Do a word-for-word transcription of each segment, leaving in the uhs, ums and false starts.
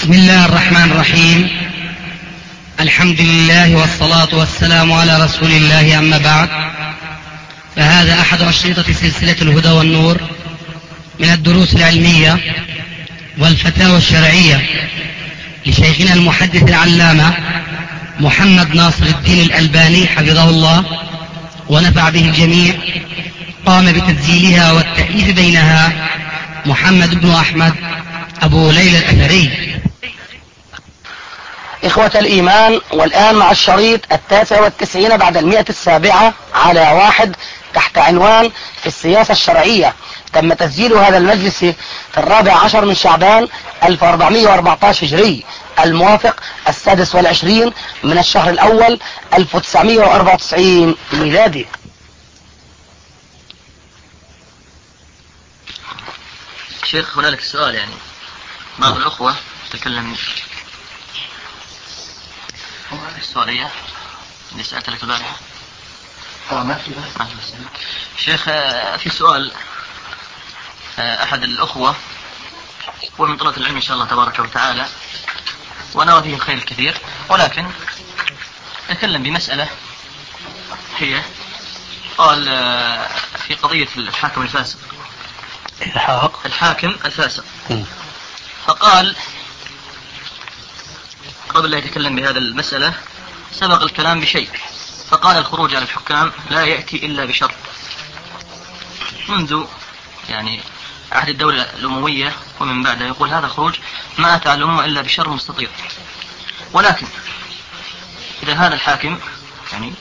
بسم الله الرحمن الرحيم. الحمد لله والصلاة والسلام على رسول الله، أما بعد، فهذا أحد أشرطة سلسلة الهدى والنور من الدروس العلمية والفتاوى الشرعية لشيخنا المحدث العلامة محمد ناصر الدين الألباني حفظه الله ونفع به الجميع. قام بتسجيلها والتأليف بينها محمد بن أحمد أبو ليلى الأثري. إخوة الإيمان، والآن مع الشريط التاسع والتسعين بعد المئة السابعة على واحد تحت عنوان في السياسة الشرعية. تم تسجيل هذا المجلس في الرابع عشر من شعبان ألف وأربعمائة وأربعة عشر هجري، الموافق السادس والعشرين من الشهر الأول ألف وتسعمائة وأربعة وتسعين ميلادي. شيخ، هنالك سؤال، يعني بعض الأخوة تكلم السؤالية اللي سألت لك البارحة. ما في شيخ، في سؤال أحد الأخوة، هو من طلبة العلم إن شاء الله تبارك وتعالى، ونرى فيه الخير الكثير، ولكن تكلم بمسألة هي قال في قضية الحاكم الفاسق الحاكم الفاسق فقال قبل لا يتكلم بهذا المسألة سبق الكلام بشيء، فقال الخروج على الحكام لا يأتي إلا بشر. منذ يعني عهد الدولة الأموية ومن بعدها يقول هذا الخروج ما أتى على الأمة إلا بشر مستطير. ولكن إذا هذا الحاكم يعني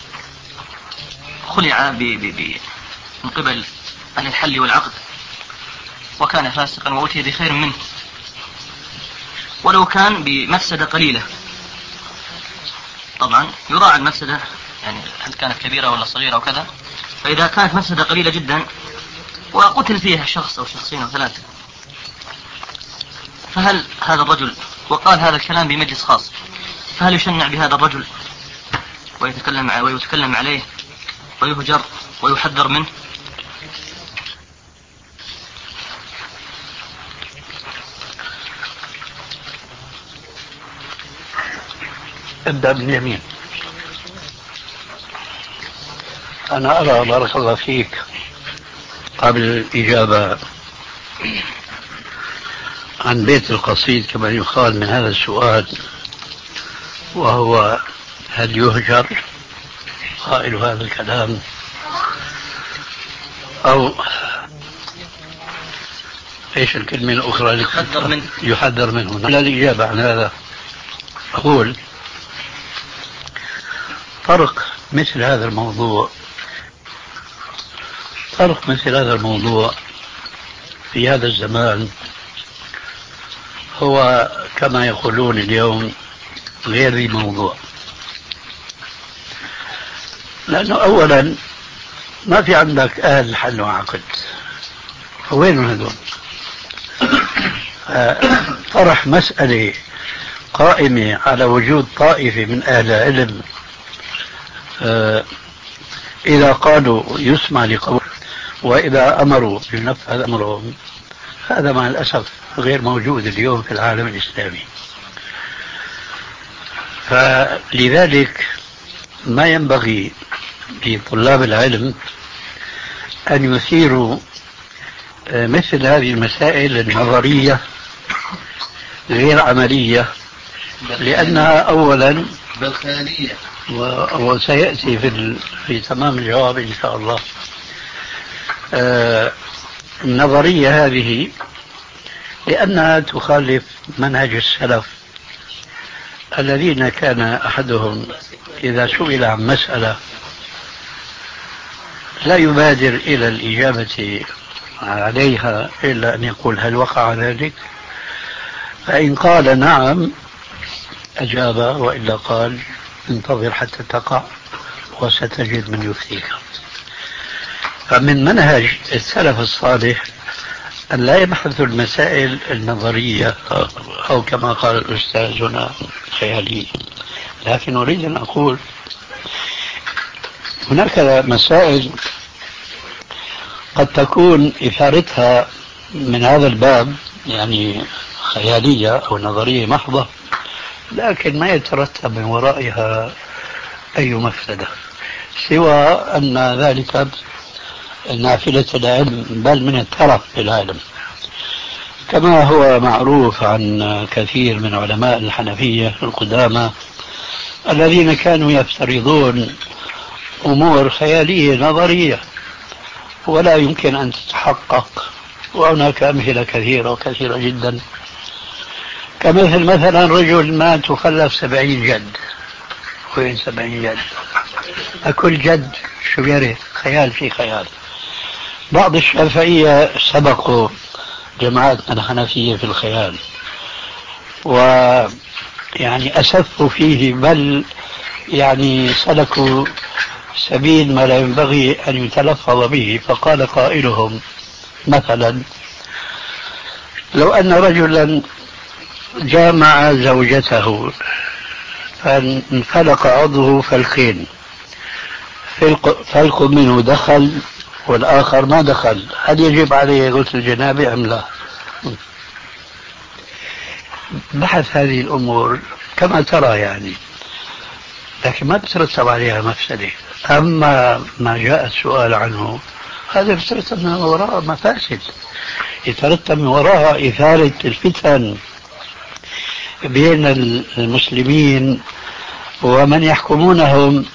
خلع ب ب ب من قبل أهل الحل والعقد وكان فاسقا وأتي بخير منه، ولو كان بمفسدة قليلة، طبعا يراعى المفسدة، يعني هل كانت كبيرة ولا صغيرة وكذا. فإذا كانت مفسدة قليلة جدا وقتل فيها شخص أو شخصين أو ثلاثة، فهل هذا الرجل، وقال هذا الكلام بمجلس خاص، فهل يشنع بهذا الرجل ويتكلم ويتكلم عليه ويهجر ويحذر منه؟ ابدأ باليمين. أنا أرى بارك الله فيك قبل الإجابة عن بيت القصيد كما يقال من هذا السؤال، وهو هل يهجر قائل هذا الكلام أو إيش الكلمة الأخرى يحذر منه يحذر منه لا الإجابة عن هذا أقول فرق مثل هذا الموضوع فرق مثل هذا الموضوع في هذا الزمان هو كما يقولون اليوم غير ذي موضوع، لأنه أولا ما في عندك أهل حل وعقد، وين هذول؟ طرح مسألة قائمة على وجود طائفة من أهل العلم إذا قالوا يسمع لقول، وإذا أمروا بنفذ أمرهم، هذا مع الأسف غير موجود اليوم في العالم الإسلامي. فلذلك ما ينبغي لطلاب العلم أن يثيروا مثل هذه المسائل النظرية غير عملية، لأنها أولا بالخيالية، وسيأتي في, في تمام الجواب إن شاء الله. آه النظرية هذه لأنها تخالف منهج السلف الذين كان أحدهم إذا سئل عن مسألة لا يبادر إلى الإجابة عليها إلا أن يقول هل وقع ذلك، فإن قال نعم أجاب، وإلا قال انتظر حتى تقع وستجد من يفتيك. فمن منهج السلف الصالح أن لا يبحثوا المسائل النظرية أو كما قال الأستاذ هنا خيالية، لكن أريد أن أقول هناك مسائل قد تكون إثارتها من هذا الباب يعني خيالية أو نظرية محضة، لكن ما يترتب من ورائها أي مفسدة سوى أن ذلك نافلة العلم، بل من الترف للعلم، كما هو معروف عن كثير من علماء الحنفية القدامى الذين كانوا يفترضون أمور خيالية نظرية ولا يمكن أن تتحقق. وهناك أمثلة كثيرة وكثيرة جدا، كمثل مثلا رجل مات وخلف سبعين جد. وين سبعين جد؟ أكل جد شو بيعرف؟ خيال في خيال. بعض الشافعية سبقوا جماعتنا الحنفية في الخيال، ويعني أسفوا فيه، بل يعني سلكوا سبيل ما لا ينبغي أن يتلفظ به. فقال قائلهم مثلا: لو أن رجلا جامع زوجته فانفلق عضوه فالخين، فلق منه دخل والآخر ما دخل، هل يجب عليه غسل الجنابة أم لا؟ بحث هذه الأمور كما ترى يعني، لكن ما بترتب عليها مفسدة. أما ما جاء السؤال عنه هذا بيترتب من وراء مفاسد، يترتب من وراء إثارة الفتن بين المسلمين ومن يحكمونهم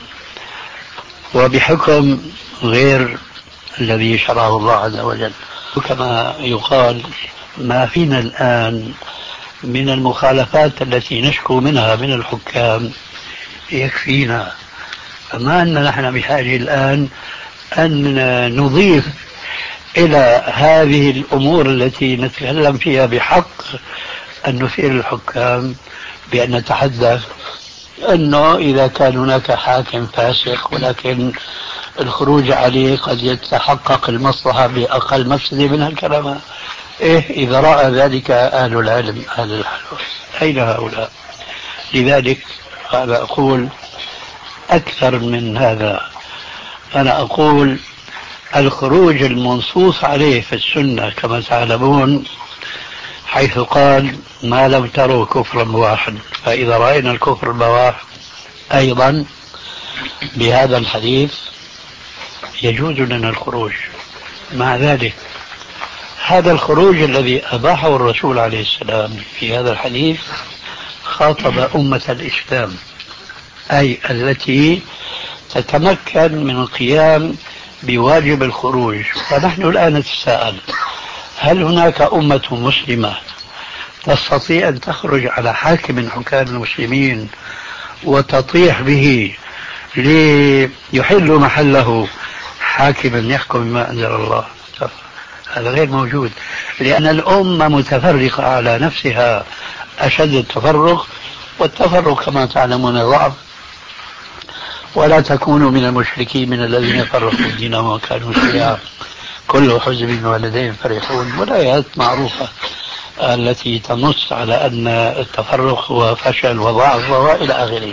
وبحكم غير الذي شرعه الله عز وجل. وكما يقال ما فينا الآن من المخالفات التي نشكو منها من الحكام يكفينا، فما أن نحن بحاجة الآن أن نضيف إلى هذه الأمور التي نتكلم فيها بحق أن نثير الحكام بأن نتحدث أنه إذا كان هناك حاكم فاسق ولكن الخروج عليه قد يتحقق المصلحة بأقل مفسدة من الكلام. إيه إذا رأى ذلك أهل العلم أهل الحلول، أين هؤلاء؟ لذلك أنا أقول أكثر من هذا، أنا أقول الخروج المنصوص عليه في السنة كما تعلمون، حيث قال: ما لم تروا كفرا بواحا. فإذا رأينا الكفر البواح أيضا بهذا الحديث يجوز لنا الخروج. مع ذلك هذا الخروج الذي أباحه الرسول عليه السلام في هذا الحديث خاطب أمة الإسلام، أي التي تتمكن من القيام بواجب الخروج. فنحن الآن نتساءل: هل هناك أمة مسلمة تستطيع أن تخرج على حاكم من حكام المسلمين وتطيح به ليحل محله حاكما يحكم بما أنزل الله؟ هذا غير موجود، لأن الأمة متفرقة على نفسها أشد التفرق، والتفرق كما تعلمون ضعف. ولا تكونوا من المشركين من الذين فرقوا دينهم وكانوا شيعا كل حزب بما لديهم فرحون، والآيات معروفة التي تنص على أن التفرق هو فشل وضعف وإلى آخره.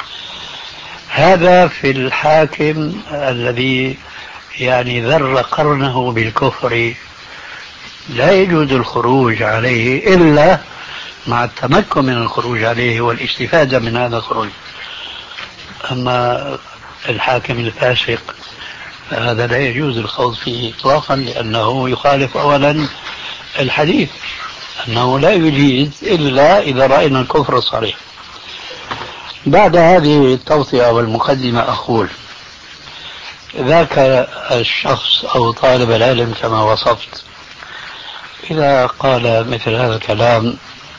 هذا في الحاكم الذي يعني ذر قرنه بالكفر لا يجوز الخروج عليه إلا مع التمكن من الخروج عليه والاستفادة من هذا الخروج. أما الحاكم الفاسق فهذا لا يجوز الخوض فيه إطلاقا، لأنه يخالف أولا الحديث أنه لا يجيز إلا إذا رأينا الكفر الصريح. بعد هذه التوصية والمقدمة أقول: ذاك الشخص أو طالب العلم كما وصفت إذا قال مثل هذا الكلام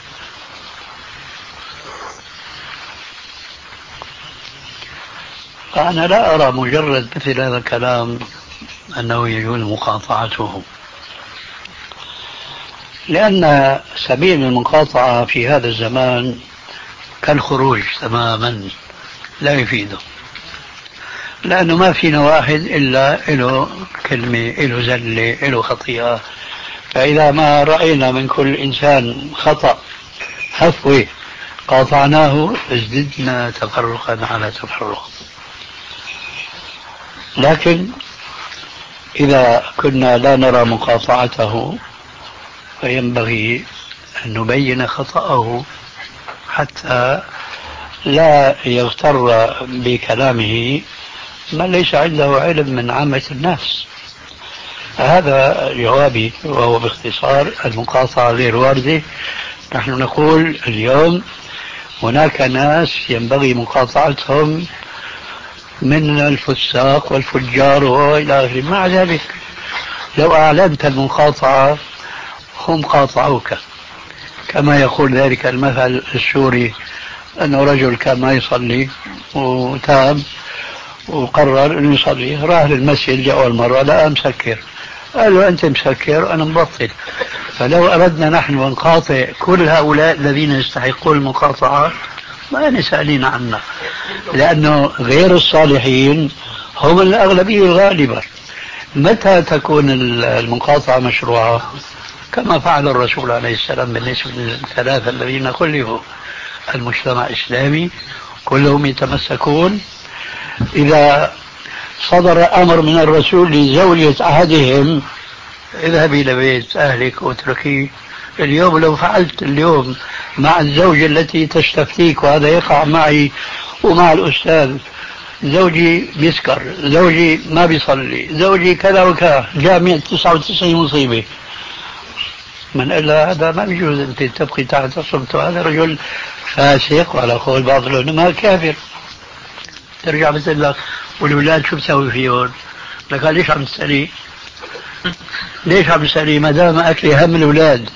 فأنا لا أرى مجرد مثل هذا الكلام أنه يجوز مقاطعته، لأن سبيل المقاطعة في هذا الزمان كالخروج تماما لا يفيده، لأنه ما فينا واحد إلا له كلمة له زلة له خطيئة. فإذا ما رأينا من كل إنسان خطأ هفوة قاطعناه ازددنا تفرقا على تفرق. لكن إذا كنا لا نرى مقاطعته فينبغي أن نبين خطأه حتى لا يغتر بكلامه من ليس عنده علم من عامة الناس. هذا جوابي، وهو باختصار المقاطعة غير واردة. نحن نقول اليوم هناك ناس ينبغي مقاطعتهم من الفساق والفجار وإلى آخره. مع ذلك لو أعلنت المقاطعة هم قاطعوك، كما يقول ذلك المثل السوري أنه رجل كان ما يصلي وتاب وقرر أن يصلي، راح للمسجد لأول مرة لقى مسكر، قال له أنت مسكر أنا مبطل. فلو أردنا نحن أن نقاطع كل هؤلاء الذين يستحقون المقاطعة ما نسألين عنها، لأنه غير الصالحين هم الأغلبية الغالبة. متى تكون المقاطعة مشروعة؟ كما فعل الرسول عليه السلام بالنسبة للثلاثة الذين خلفوا. المجتمع الإسلامي كلهم يتمسكون. إذا صدر أمر من الرسول لزوجة أحدهم اذهبي إلى بيت أهلك واتركيه، اليوم لو فعلت اليوم مع الزوجة التي تستفتيك، وهذا يقع معي ومع الأستاذ، زوجي بيسكر، زوجي ما بيصلي، زوجي كذا وكذا، جامعة تسعة وتسعين مصيبة، من إلا هذا ما بيجوز أنت تبقي تحت صمته، هذا رجل فاسق وعلى قول بعض العلماء كافر. ترجع بتقول لك والولاد شو بتسوي فيهم؟ لك ليش عم تسألي؟ ليش عم تسألي ما دام أكلي هم الولاد؟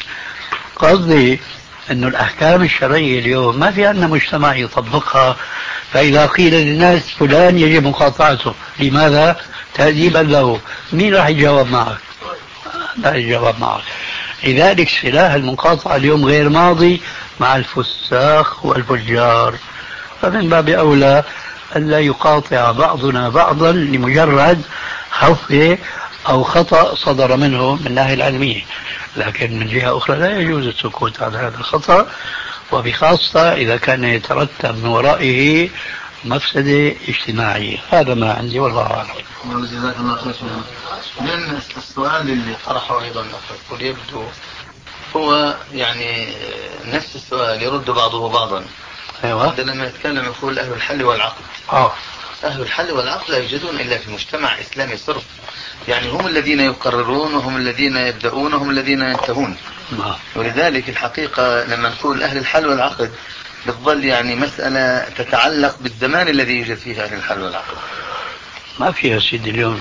قصدي أنه الأحكام الشرعية اليوم ما في عندنا مجتمع يطبقها، فإذا قيل للناس فلان يجب مقاطعته، لماذا؟ تأديبا له، مين راح يجاوب معك؟ لا يجاوب معك. لذلك سلاح المقاطعة اليوم غير ماضي مع الفساق والفجار، فمن باب أولى أن لا يقاطع بعضنا بعضا لمجرد خفة أو خطأ صدر منه من الناحية العلمية. لكن من جهة أخرى لا يجوز السكوت على هذا الخطأ، وبخاصة إذا كان يترتب من ورائه مفسدة اجتماعية. هذا ما عندي والله أعلم. جزاك الله خير. من السؤال اللي طرحه أيضا أخذ يبدو هو يعني نفس السؤال يرد بعضه بعضا. أيوة. لما يتكلم يقول أهل الحل والعقد. آه. أهل الحل والعقد لا يوجدون إلا في مجتمع إسلامي صرف، يعني هم الذين يقررون وهم الذين يبدأون وهم الذين ينتهون. آه. ولذلك الحقيقة لما نقول أهل الحل والعقد بتظل يعني مسألة تتعلق بالزمان الذي يوجد فيه أهل الحل والعقد. ما فيها سيدي اليوم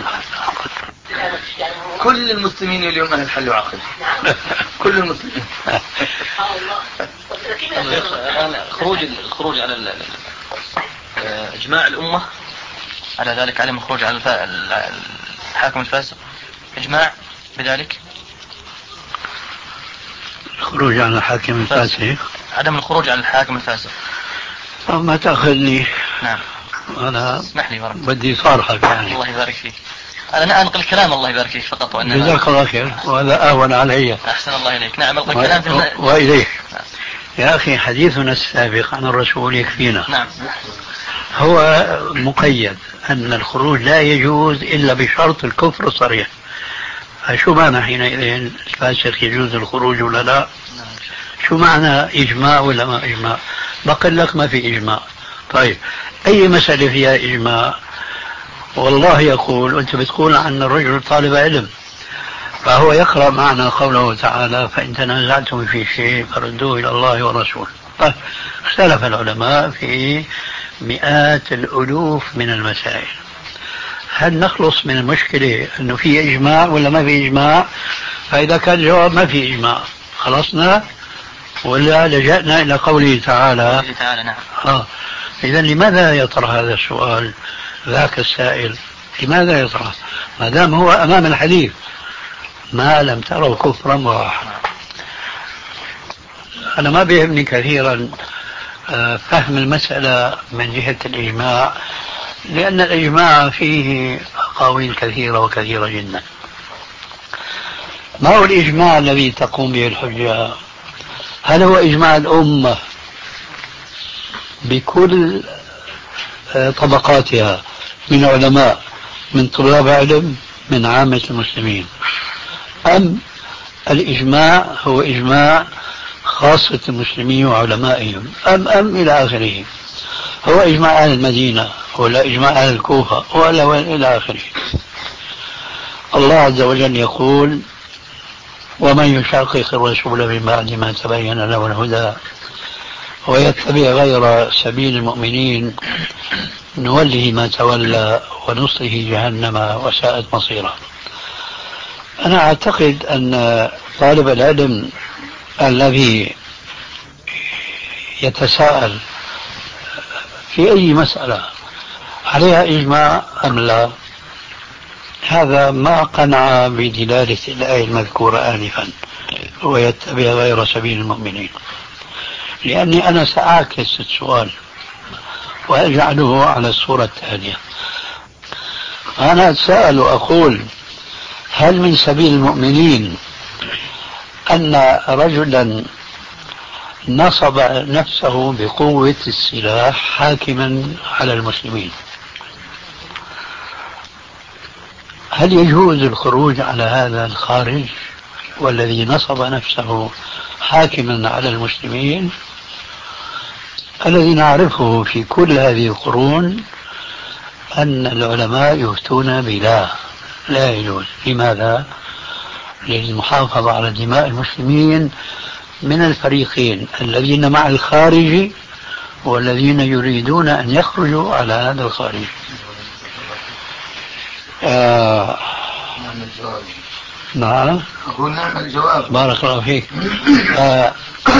كل المسلمين اليوم أهل الحل والعقد. كل المسلمين. خروج الخروج على إجماع الأمة على ذلك، علم الخروج على الحاكم الفاسق إجماع بذلك. الخروج عن الحاكم الفاسق، عدم الخروج عن الحاكم الفاسق. ما تأخذني. نعم. أنا اسمح لي بارك. بدي صارحك يعني. الله يبارك فيك. أنا أنقل كلام الله يبارك فيك فقط. وأنا جزاك الله خير، وهذا أهون علي. أحسن الله إليك. نعم أنقل و... كلام في... وإليك. يا أخي حديثنا السابق عن الرسول يكفينا. نعم. هو مقيد أن الخروج لا يجوز إلا بشرط الكفر الصريح. فشو معنى حينئذ الفاسق يجوز الخروج ولا لا؟ شو معنى إجماع ولا ما إجماع؟ بقول لك ما في إجماع. طيب أي مسألة فيها إجماع؟ والله يقول وأنت بتقول عن الرجل طالب علم، فهو يقرأ معنا قوله تعالى فإن تنازعتم في شيء فردوه إلى الله ورسوله. طيب اختلف العلماء في مئات الألوف من المسائل، هل نخلص من المشكلة أنه في إجماع ولا ما في إجماع؟ فإذا كان الجواب ما في إجماع خلصنا، ولا لجأنا إلى قوله تعالى. تعالى نعم. آه. إذن لماذا يطرح هذا السؤال ذاك السائل؟ لماذا يطرح ما دام هو أمام الحديث ما لم تروا كفرا بواحا؟ أنا ما بيهمني كثيرا فهم المسألة من جهة الإجماع، لأن الإجماع فيه أقاويل كثيرة وكثيرة جدا. ما هو الإجماع الذي تقوم به الحجة؟ هل هو إجماع الأمة بكل طبقاتها من علماء، من طلاب علم، من عامة المسلمين، أم الإجماع هو إجماع خاصة المسلمين وعلمائهم أم أم إلى آخره. هو إجماع أهل المدينة ولا إجماع أهل الكوفة ولا وين إلى آخره. الله عز وجل يقول ومن يشاقق الرسول من بعد ما تبين له الهدى ويتبع غير سبيل المؤمنين نوله ما تولى ونصله جهنم وساءت مصيره. أنا أعتقد أن طالب العلم الذي يتساءل في أي مسألة عليها إجماع أم لا، هذا ما قنع بدلالة الآية المذكورة آنفا ويتبع غير سبيل المؤمنين، لأني أنا سأعكس السؤال وأجعله على الصورة التالية. أنا أتساءل وأقول هل من سبيل المؤمنين أن رجلا نصب نفسه بقوة السلاح حاكما على المسلمين، هل يجوز الخروج على هذا الخارج والذي نصب نفسه حاكما على المسلمين الذي نعرفه في كل هذه القرون أن العلماء يفتون بلا لا يجوز؟ لماذا؟ للمحافظة على دماء المسلمين من الفريقين الذين مع الخارج والذين يريدون أن يخرجوا على هذا الخارج. آه نعم أقول نعم الجواب. بارك الله فيك. آه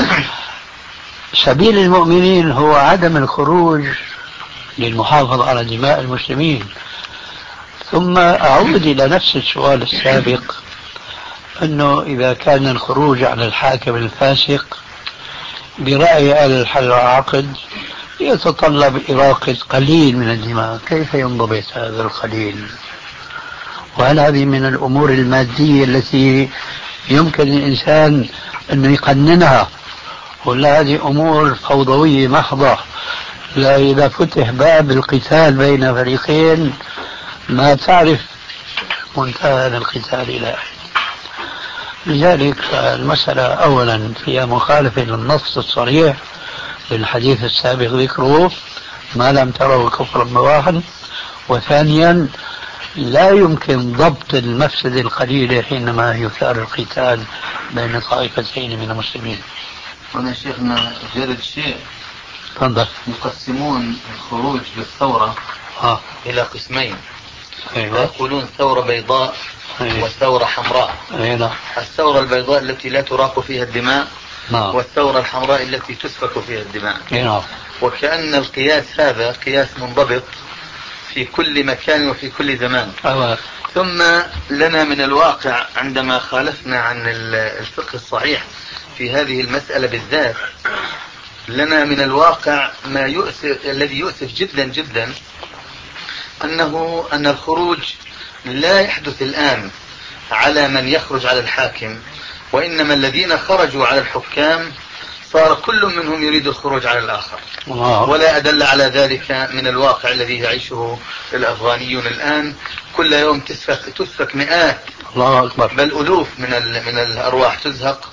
سبيل المؤمنين هو عدم الخروج للمحافظة على دماء المسلمين. ثم أعود إلى نفس السؤال السابق، أنه إذا كان الخروج على الحاكم الفاسق برأي أهل الحل والعقد يتطلب إراقة قليل من الدماء، كيف ينضبط هذا القليل؟ وهل هذه من الأمور المادية التي يمكن للإنسان أن يقننها، ولا هذه أمور فوضوية محضة؟ لا، إذا فتح باب القتال بين فريقين ما تعرف منتهى القتال إلى أين. لذلك المسألة أولا فيها مخالفة للنص الصريح للحديث السابق ذكره ما لم تروا كفرا بواحا، وثانيا لا يمكن ضبط المفسدة القليلة حينما يثار القتال بين طائفتين من المسلمين. هنا شيخنا جرد شيء تفضل. يقسمون الخروج بالثورة آه. إلى قسمين. أيوة. يقولون ثورة بيضاء أيوة. وثورة حمراء. أيوة. الثورة البيضاء التي لا تراق فيها الدماء، نعم. والثورة الحمراء التي تسفك فيها الدماء. نعم. وكأن القياس هذا قياس منضبط في كل مكان وفي كل زمان. أيوة. ثم لنا من الواقع عندما خالفنا عن الفقه الصحيح في هذه المسألة بالذات، لنا من الواقع ما يؤسف الذي يؤسف جدا جدا أنه أن الخروج لا يحدث الآن على من يخرج على الحاكم، وإنما الذين خرجوا على الحكام صار كل منهم يريد الخروج على الآخر. الله. ولا أدل على ذلك من الواقع الذي يعيشه الأفغانيون الآن. كل يوم تسفك, تسفك مئات، الله أكبر، بل ألوف من, من الأرواح تزهق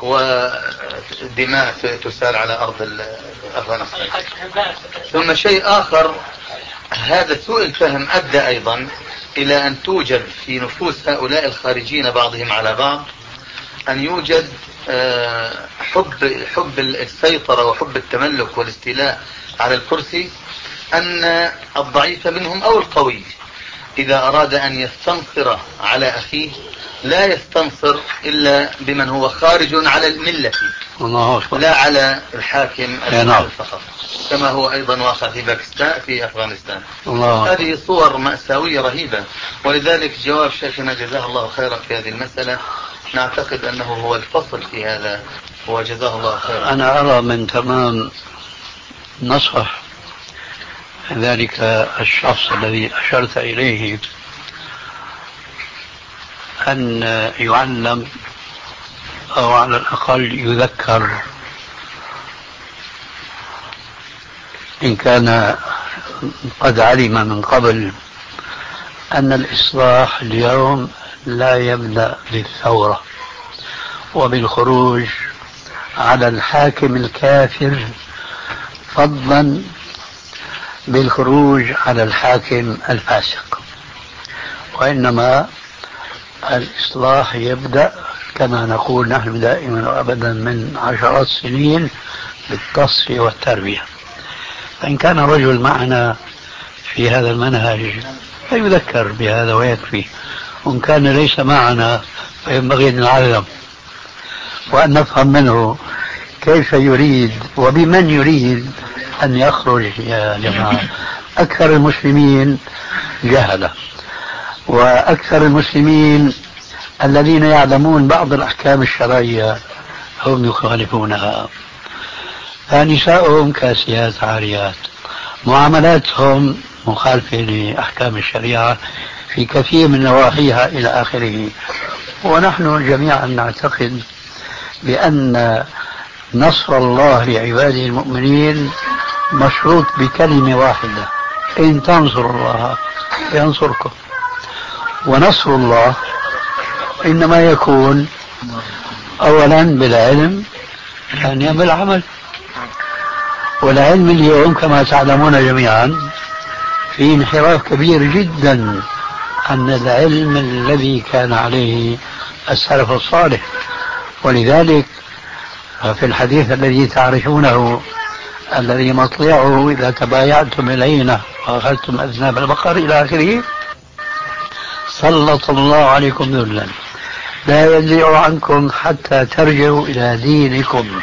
ودماء تسال على أرض أفغانستان. ثم شيء آخر، هذا سوء الفهم أدى أيضا إلى أن توجد في نفوس هؤلاء الخارجين بعضهم على بعض أن يوجد حب حب السيطرة وحب التملك والاستيلاء على الكرسي، أن الضعيف منهم أو القوي إذا أراد أن يستنصر على أخيه لا يستنصر إلا بمن هو خارج على الملة، لا على الحاكم فقط، كما هو أيضا واقع في باكستان في أفغانستان. الله. هذه صور مأساوية رهيبة. ولذلك جواب شيخنا جزاه الله خيرا في هذه المسألة نعتقد أنه هو الفصل في هذا، وجزاه الله خيرا. أنا أرى من تمام نصح ذلك الشخص الذي أشرت إليه أن يعلم أو على الأقل يذكر إن كان قد علم من قبل أن الإصلاح اليوم لا يبدأ بالثورة وبالخروج على الحاكم الكافر فضلا بالخروج على الحاكم الفاسق، وإنما الإصلاح يبدأ كما نقول نحن دائما وأبدا من عشرات السنين بالتصفية والتربية. فإن كان رجل معنا في هذا المنهج فيذكر بهذا ويكفي، وإن كان ليس معنا فينبغي أن نعلم وأن نفهم منه كيف يريد وبمن يريد أن يخرج. يا جماعة أكثر المسلمين جهلة، وأكثر المسلمين الذين يعلمون بعض الأحكام الشرعية هم يخالفونها، فنساؤهم كاسيات عاريات، معاملاتهم مخالفة لأحكام الشريعة في كثير من نواحيها إلى آخره. ونحن جميعا نعتقد بأن نصر الله لعباده المؤمنين مشروط بكلمة واحدة: إن تنصروا الله ينصركم. ونصر الله إنما يكون أولا بالعلم، ثانيا بالعمل. والعلم اليوم كما تعلمون جميعا في انحراف كبير جدا عن العلم الذي كان عليه السلف الصالح. ولذلك في الحديث الذي تعرفونه الذي مطلعه إذا تبايعتم العينة وأخذتم أذناب البقر إلى آخره: سلط الله عليكم ذلا لا ينزع عنكم حتى ترجعوا إلى دينكم.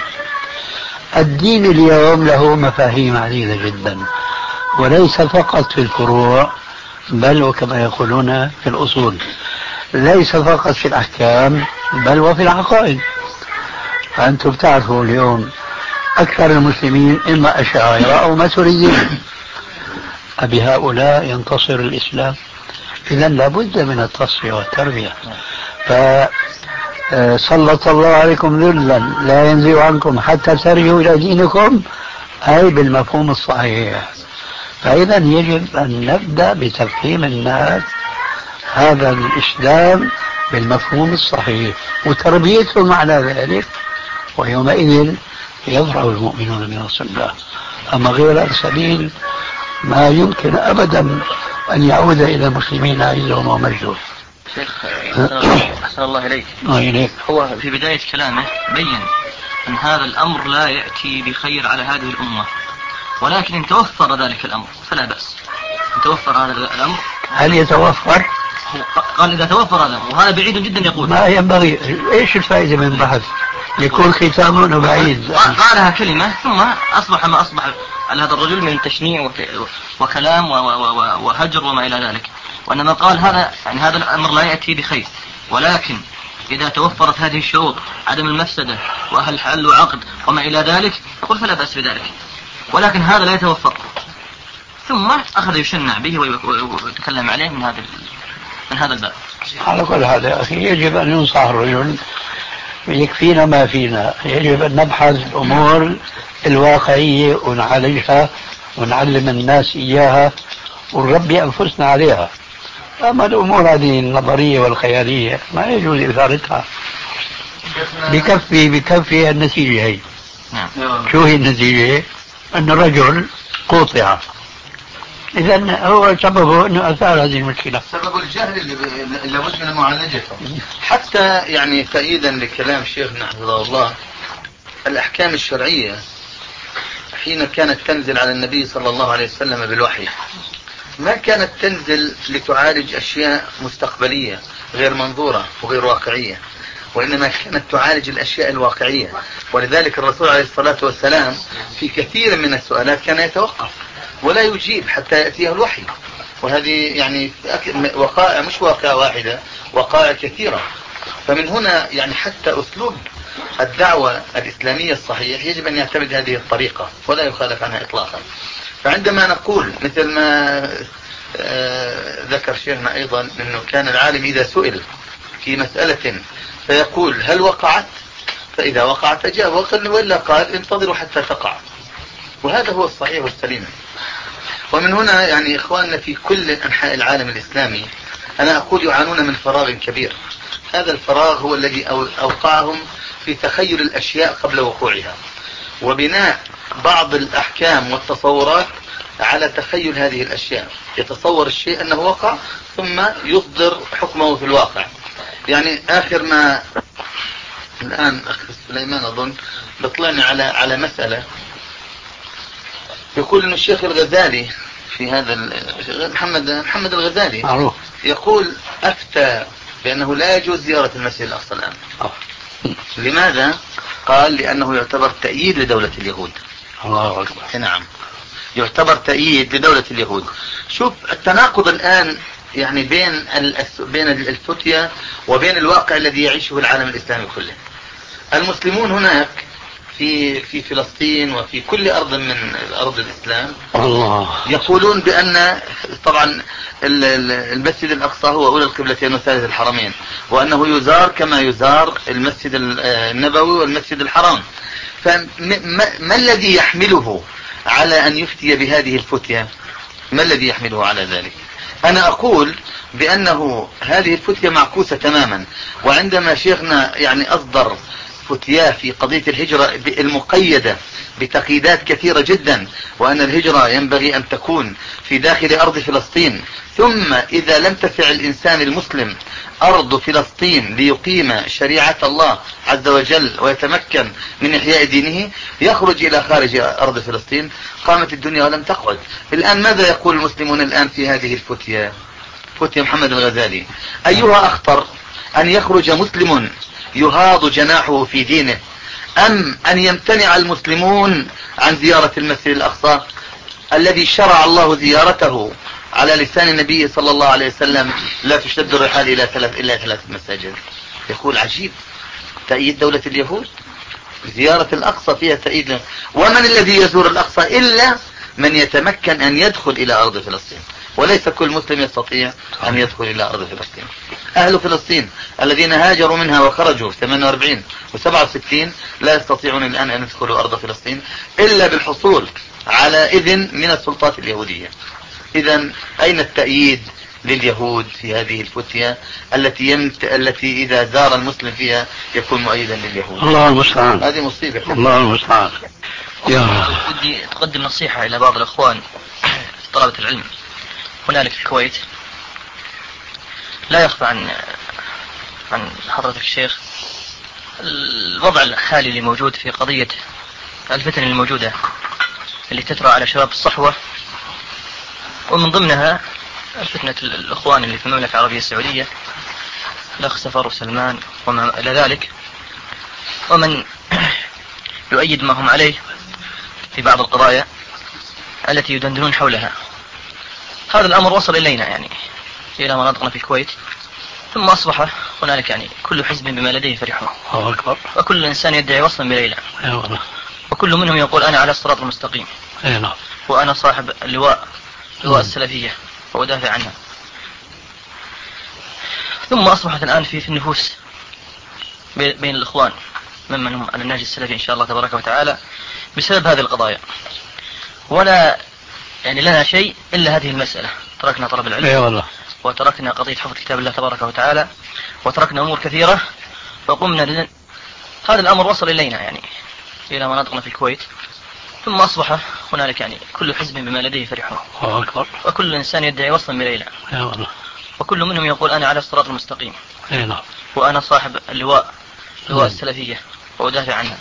الدين اليوم له مفاهيم عديدة جدا، وليس فقط في الفروع بل وكما يقولون في الأصول، ليس فقط في الأحكام بل وفي العقائد. فأنتم تعرفوا اليوم أكثر المسلمين إما أشاعرة أو ماتريديين، أبهؤلاء ينتصر الإسلام؟ إذا لابد من التصفية والتربية. فسلط الله عليكم ذلا لا ينزع عنكم حتى ترجعوا إلى دينكم، أي بالمفهوم الصحيح. فإذا يجب أن نبدأ بتفهيم الناس هذا الإسلام بالمفهوم الصحيح وتربيتهم على ذلك، ويومئذ يظهر المؤمنون من نصر الله. أما غير السبيل ما يمكن أبدا أن يعود إلى المسلمين عزهم ومجدهم. شيخ أحسن الله إليك. إليك. هو في بداية كلامه بين أن هذا الأمر لا يأتي بخير على هذه الأمة، ولكن إن توفر ذلك الأمر فلا بأس. إن توفر هذا الأمر، هل يتوفر؟ قال إذا توفر هذا، وهذا بعيد جدا يقول. ما ينبغي. إيش الفائدة من بحث يكون ختامه بعيد؟ قالها كلمة ثم أصبح ما أصبح على هذا الرجل من تشنيع وكلام وهجر وما إلى ذلك. وإنما قال هذا يعني هذا الأمر لا يأتي بخير، ولكن إذا توفرت هذه الشروط: عدم المفسدة وأهل حل وعقد وما إلى ذلك، يقول فلا بأس بذلك. ولكن هذا لا يتوفر، ثم أخذ يشنع به ويتكلم عليه من هذا من هذا الباب. على كل حال يا أخي يجب أن ينصح الرجل، يكفينا ما فينا. يجب أن نبحث الأمور الواقعية ونعالجها ونعلم الناس إياها ونربي أنفسنا عليها. أما الأمور هذه النظرية والخيالية ما يجوز إثارتها. بكفي بكفي النتيجة هي. شو هي النتيجة؟ أن الرجل قطع. إذن هو سببه أنه أثار هذه المشكلة. سبب الجهل اللي لابد من معالجته. حتى يعني تأييدا لكلام شيخنا حفظه الله، الأحكام الشرعية حين كانت تنزل على النبي صلى الله عليه وسلم بالوحي ما كانت تنزل لتعالج أشياء مستقبلية غير منظورة وغير واقعية، وإنما كانت تعالج الأشياء الواقعية. ولذلك الرسول عليه الصلاة والسلام في كثير من السؤالات كان يتوقف ولا يجيب حتى يأتيه الوحي. وهذه يعني وقائع، مش واقعة واحدة، وقائع كثيرة. فمن هنا يعني حتى أسلوب الدعوة الإسلامية الصحيح يجب أن يعتمد هذه الطريقة ولا يخالف عنها إطلاقا. فعندما نقول مثل ما ذكر شيخنا أيضا أنه كان العالم إذا سئل في مسألة فيقول هل وقعت، فإذا وقعت أجاب، وإلا قال انتظروا حتى تقع. وهذا هو الصحيح والسليم. ومن هنا يعني إخواننا في كل أنحاء العالم الإسلامي أنا أقول يعانون من فراغ كبير. هذا الفراغ هو الذي أوقعهم في تخيل الأشياء قبل وقوعها، وبناء بعض الأحكام والتصورات على تخيل هذه الأشياء. يتصور الشيء أنه وقع ثم يصدر حكمه في الواقع. يعني آخر ما الآن أخ سليمان أظن بطلعني على على مسألة، يقول إن الشيخ الغزالي في هذا محمد محمد الغزالي معروف يقول أفتى بأنه لا يجوز زيارة المسجد الأقصى الآن. لماذا؟ قال لأنه يعتبر تأييد لدولة اليهود. الله أكبر. نعم، يعتبر تأييد لدولة اليهود. شوف التناقض الآن يعني بين بين الفتية وبين الواقع الذي يعيشه العالم الإسلامي كله. المسلمون هناك في في فلسطين وفي كل أرض من أرض الإسلام الله يقولون بأن طبعا المسجد الأقصى هو أولى القبلتين وثالث الحرمين، وأنه يزار كما يزار المسجد النبوي والمسجد الحرام. فما الذي يحمله على أن يفتي بهذه الفتية؟ ما الذي يحمله على ذلك؟ أنا أقول بأنه هذه الفتية معكوسة تماما. وعندما شيخنا يعني أصدر فتياه في قضية الهجرة المقيدة بتقييدات كثيرة جدا، وأن الهجرة ينبغي أن تكون في داخل أرض فلسطين، ثم إذا لم تسع الإنسان المسلم أرض فلسطين ليقيم شريعة الله عز وجل ويتمكن من إحياء دينه يخرج إلى خارج أرض فلسطين، قامت الدنيا ولم تقعد. الآن ماذا يقول المسلمون الآن في هذه الفتية؟ فتية محمد الغزالي أيها أخطر، أن يخرج مسلم يهاض جناحه في دينه، أم أن يمتنع المسلمون عن زيارة المسجد الأقصى الذي شرع الله زيارته على لسان النبي صلى الله عليه وسلم: لا تشد الرحال إلى ثلاث إلا ثلاث مساجد. يقول عجيب، تأييد دولة اليهود، زيارة الأقصى فيها تأييد. ومن الذي يزور الأقصى إلا من يتمكن أن يدخل إلى أرض فلسطين، وليس كل مسلم يستطيع أن يدخل إلى أرض فلسطين. أهل فلسطين الذين هاجروا منها وخرجوا في ثمانية وأربعين وسبعة وستين لا يستطيعون الآن أن يدخلوا أرض فلسطين إلا بالحصول على إذن من السلطات اليهودية. إذن أين التأييد لليهود في هذه الفتية التي يمت... التي إذا زار المسلم فيها يكون مؤيدا لليهود؟ الله المستعان. هذه مصيبة. الله المستعان. يا ودي تقدم نصيحة إلى بعض الأخوان في طلبة العلم هنالك في الكويت. لا يخفى عن عن حضرتك الشيخ الوضع الحالي اللي موجود في قضية الفتن الموجودة اللي تترى على شباب الصحوة، ومن ضمنها فتنة الأخوان اللي في المملكة العربية السعودية، الأخ سفر وسلمان وما إلى ذلك، ومن يؤيد ما هم عليه في بعض القضايا التي يدندنون حولها. هذا الأمر وصل إلينا يعني إلى مناطقنا في الكويت، ثم أصبح هنالك يعني كل حزب بما لديه فرحون، وكل إنسان يدعي وصلا بليلة، وكل منهم يقول أنا على الصراط المستقيم، وأنا صاحب اللواء لواء السلفية وأدافع عنها. ثم أصبحت الآن في في النفوس بين الإخوان ممن هم على النهج السلفي إن شاء الله تبارك وتعالى بسبب هذه القضايا، ولا يعني لنا شيء إلا هذه المسألة. تركنا طلب العلم أي والله، وتركنا قضية حفظ كتاب الله تبارك وتعالى، وتركنا أمور كثيرة، وقمنا لن... هذا الأمر وصل إلينا يعني إلى مناطقنا في الكويت، ثم أصبح هنالك يعني كل حزب بما لديه فرحون، وكل إنسان يدعي وصلا بليلة، وكل منهم يقول أنا على الصراط المستقيم، وأنا صاحب اللواء لواء السلفية وأدافع عنها.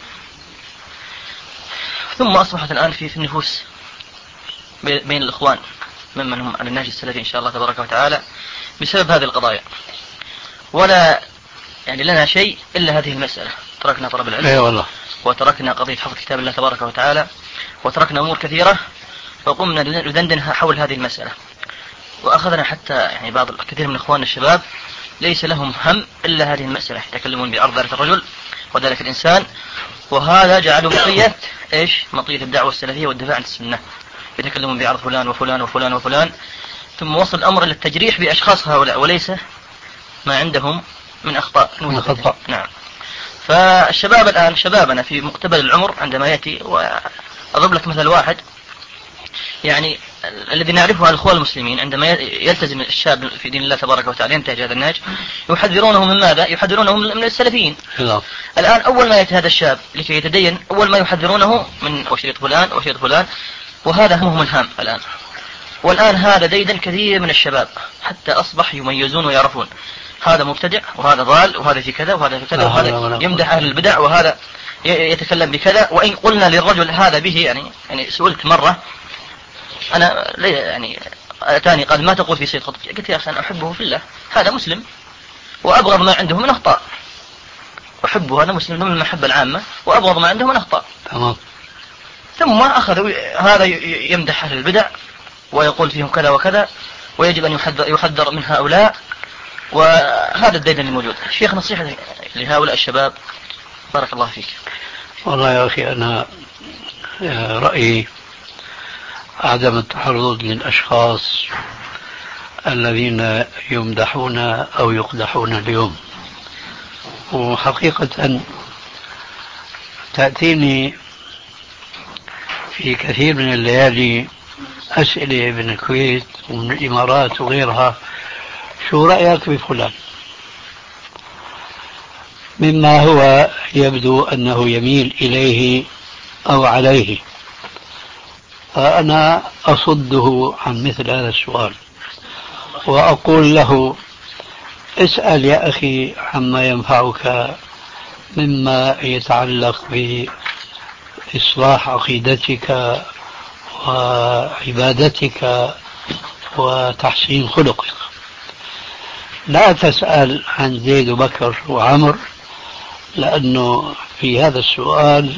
ثم أصبحت الآن في في النفوس بين الإخوان ممن هم على النهج السلفي إن شاء الله تبارك وتعالى بسبب هذه القضايا، ولا يعني لنا شيء إلا هذه المسألة. تركنا طلب العلم أي والله، وتركنا قضية حفظ كتاب الله تبارك وتعالى، وتركنا أمور كثيرة، وقمنا ندندنها حول هذه المسألة. وأخذنا حتى يعني بعض كثير من إخواننا الشباب ليس لهم هم إلا هذه المسألة، يتكلمون بعرض ذلك الرجل وذلك الإنسان، وهذا جعلوا مطية إيش مطية الدعوة السلفية والدفاع عن السنة، يتكلمون بعرض فلان وفلان وفلان وفلان، ثم وصل الأمر للتجريح بأشخاص هؤلاء وليس ما عندهم من أخطاء. من أخطاء. نعم. فالشباب الآن شبابنا في مقتبل العمر عندما يأتي، وأضرب لك مثل واحد يعني الذي نعرفه عن الأخوة المسلمين عندما يلتزم الشاب في دين الله تبارك وتعالى ينتهج هذا النهج يحذرونه من ماذا؟ يحذرونه من السلفيين. الآن أول ما يأتي هذا الشاب لكي يتدين أول ما يحذرونه من وشريط فلان وشريط فلان، وهذا همهم الهام الآن. والآن هذا ديدا كثير من الشباب حتى أصبح يميزون ويعرفون هذا مبتدع وهذا ضال وهذا في كذا وهذا في كذا وهذا يمدح أهل البدع وهذا يتكلم بكذا. وإن قلنا للرجل هذا به يعني يعني سئلت مرة أنا يعني أتاني قال ما تقول في سيد قطب؟ قلت يا أخي أنا أحبه في الله، هذا مسلم وأبغض ما عنده من أخطاء. أحبه، هذا مسلم من المحبة العامة، وأبغض ما عنده من أخطاء. تمام. ثم أخذ هذا يمدح أهل البدع ويقول فيهم كذا وكذا، ويجب أن يحذر, يحذر من هؤلاء، وهذا الديدن الموجود. شيخ نصيحة لهؤلاء الشباب بارك الله فيك. والله يا أخي أنا رأيي عدم التحرض للأشخاص الذين يمدحون أو يقدحون اليوم. وحقيقة تأتيني في كثير من الليالي أسئلة من الكويت ومن الإمارات وغيرها، شو رأيك بفلان؟ مما هو يبدو أنه يميل إليه أو عليه، فأنا أصده عن مثل هذا السؤال وأقول له اسأل يا أخي عما ينفعك مما يتعلق بإصلاح عقيدتك وعبادتك وتحسين خلقك. لا تسأل عن زيد وبكر وعمر، لأنه في هذا السؤال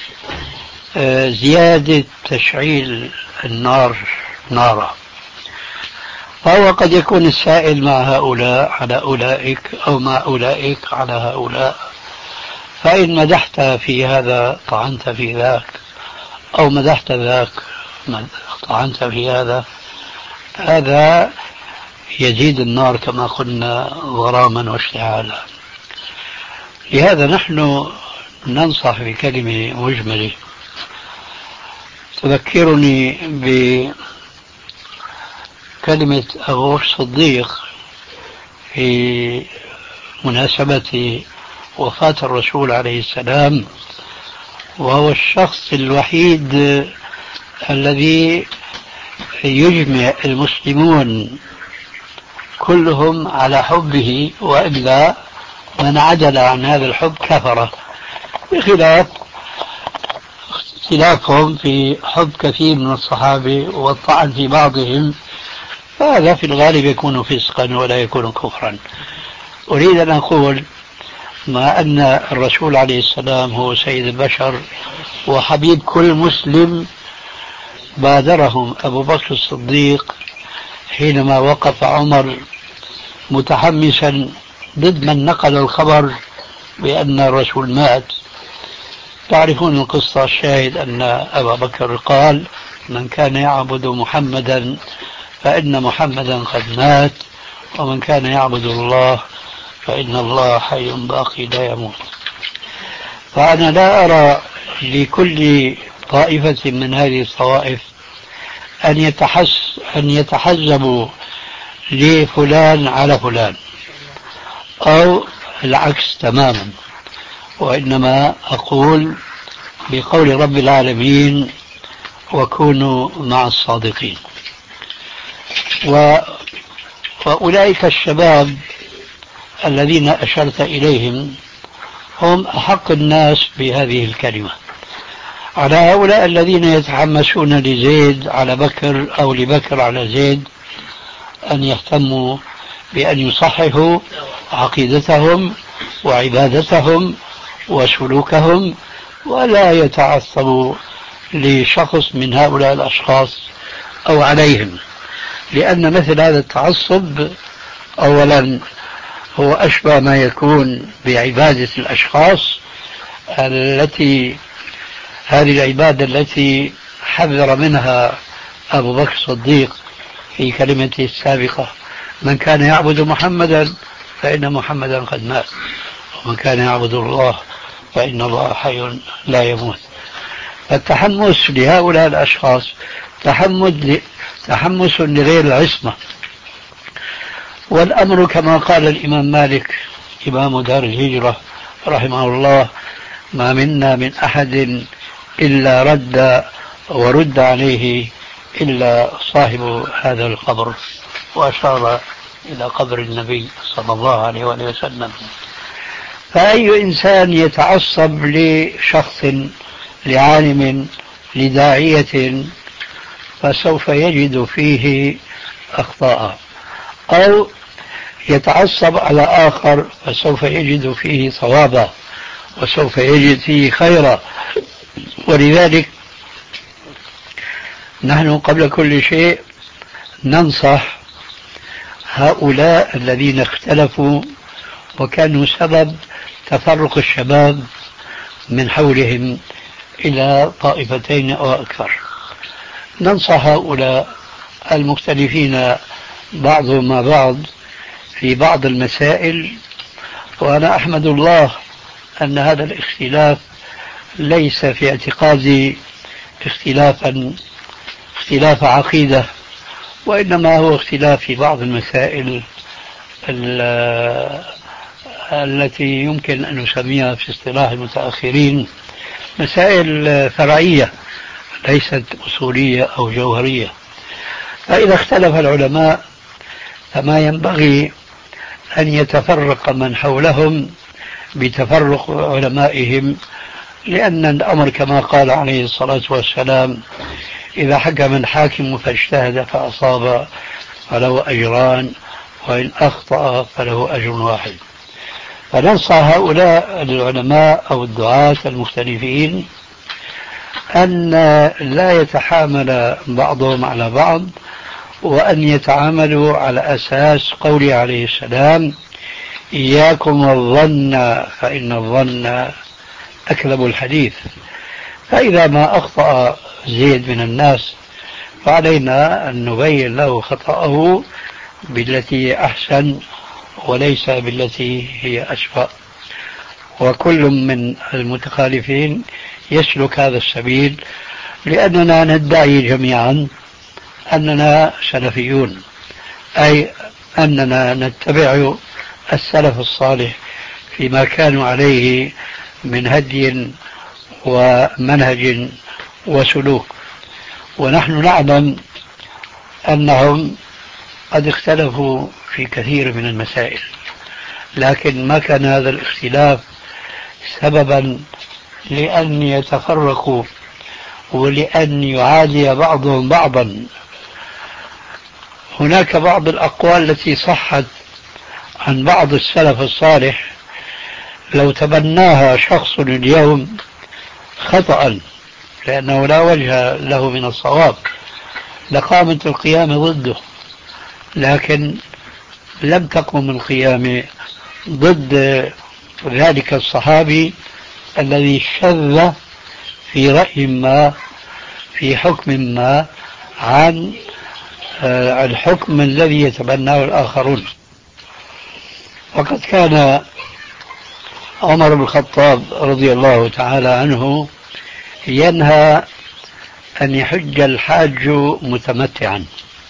زيادة تشعيل النار نارا. فهو قد يكون السائل مع هؤلاء على أولئك أو مع أولئك على هؤلاء، فإن مدحت في هذا طعنت في ذاك، أو مدحت ذاك طعنت في هذا، هذا يزيد النار كما قلنا غراما واشتعالا. لهذا نحن ننصح بكلمة مجملة تذكرني بكلمة أبو الصديق في مناسبة وفاة الرسول عليه السلام، وهو الشخص الوحيد الذي يجمع المسلمون كلهم على حبه، وإلا من عدل عن هذا الحب كفر، بخلاف اختلافهم في حب كثير من الصحابة والطعن في بعضهم، فهذا في الغالب يكون فسقا ولا يكون كفرا. أريد أن أقول مع أن الرسول عليه السلام هو سيد البشر وحبيب كل مسلم، بادرهم أبو بكر الصديق حينما وقف عمر متحمسا ضد من نقل الخبر بأن الرسول مات. تعرفون القصة، الشاهد أن أبا بكر قال من كان يعبد محمدا فإن محمدا قد مات، ومن كان يعبد الله فإن الله حي باقي لا يموت. فأنا لا أرى لكل طائفة من هذه الطوائف أن يتحس أن يتحزبوا لفلان على فلان أو العكس تماما، وإنما أقول بقول رب العالمين وكونوا مع الصادقين. وأولئك الشباب الذين أشرت إليهم هم أحق الناس بهذه الكلمة. على هؤلاء الذين يتحمسون لزيد على بكر أو لبكر على زيد أن يهتموا بأن يصححوا عقيدتهم وعبادتهم وسلوكهم، ولا يتعصبوا لشخص من هؤلاء الأشخاص أو عليهم، لأن مثل هذا التعصب أولا هو أشبه ما يكون بعبادة الأشخاص التي هذه العبادة التي حذر منها أبو بكر الصديق في كلمته السابقة من كان يعبد محمدا فإن محمدا قد مات، ومن كان يعبد الله فإن الله حي لا يموت. التحمس لهؤلاء الأشخاص تحمد تحمس لغير العصمة. والأمر كما قال الإمام مالك إمام دار الهجرة رحمه الله: ما منا من أحد إلا رد ورد عليه إلا صاحب هذا القبر، وأشار إلى قبر النبي صلى الله عليه وسلم. فأي إنسان يتعصب لشخص، لعالم، لداعية، فسوف يجد فيه أخطاء، أو يتعصب على آخر فسوف يجد فيه صوابا وسوف يجد فيه خيرا. ولذلك نحن قبل كل شيء ننصح هؤلاء الذين اختلفوا وكانوا سبب تفرق الشباب من حولهم إلى طائفتين أو أكثر. ننصح هؤلاء المختلفين بعضهم مع بعض في بعض المسائل، وأنا أحمد الله أن هذا الاختلاف ليس في اعتقادي اختلافا اختلاف عقيدة، وإنما هو اختلاف في بعض المسائل التي يمكن أن نسميها في اصطلاح المتأخرين مسائل فرعية ليست أصولية أو جوهرية. فإذا اختلف العلماء فما ينبغي أن يتفرق من حولهم بتفرق علمائهم، لأن الأمر كما قال عليه الصلاة والسلام: إذا حكم الحاكم فاجتهد فأصاب فله أجران، وإن أخطأ فله أجر واحد. فننصح هؤلاء العلماء أو الدعاة المختلفين أن لا يتحامل بعضهم على بعض، وأن يتعاملوا على أساس قوله عليه السلام: إياكم والظن فإن الظن أكذب الحديث. فإذا ما أخطأ زيد من الناس فعلينا أن نبين له خطأه بالتي هي أحسن وليس بالتي هي أسوأ، وكل من المتخالفين يسلك هذا السبيل، لأننا ندعي جميعا أننا سلفيون، أي أننا نتبع السلف الصالح فيما كانوا عليه من هدي ومنهج وسلوك. ونحن نعلم أنهم قد اختلفوا في كثير من المسائل، لكن ما كان هذا الاختلاف سببا لأن يتفرقوا ولأن يعادي بعضهم بعضا. هناك بعض الأقوال التي صحت عن بعض السلف الصالح لو تبناها شخص اليوم خطأ لأنه لا وجه له من الصواب لقامت القيامة ضده، لكن لم تقم القيامة ضد ذلك الصحابي الذي شذ في رأي ما في حكم ما عن الحكم الذي يتبناه الآخرون. وقد كان عمر بن الخطاب رضي الله تعالى عنه ينهى أن يحج الحاج متمتعا،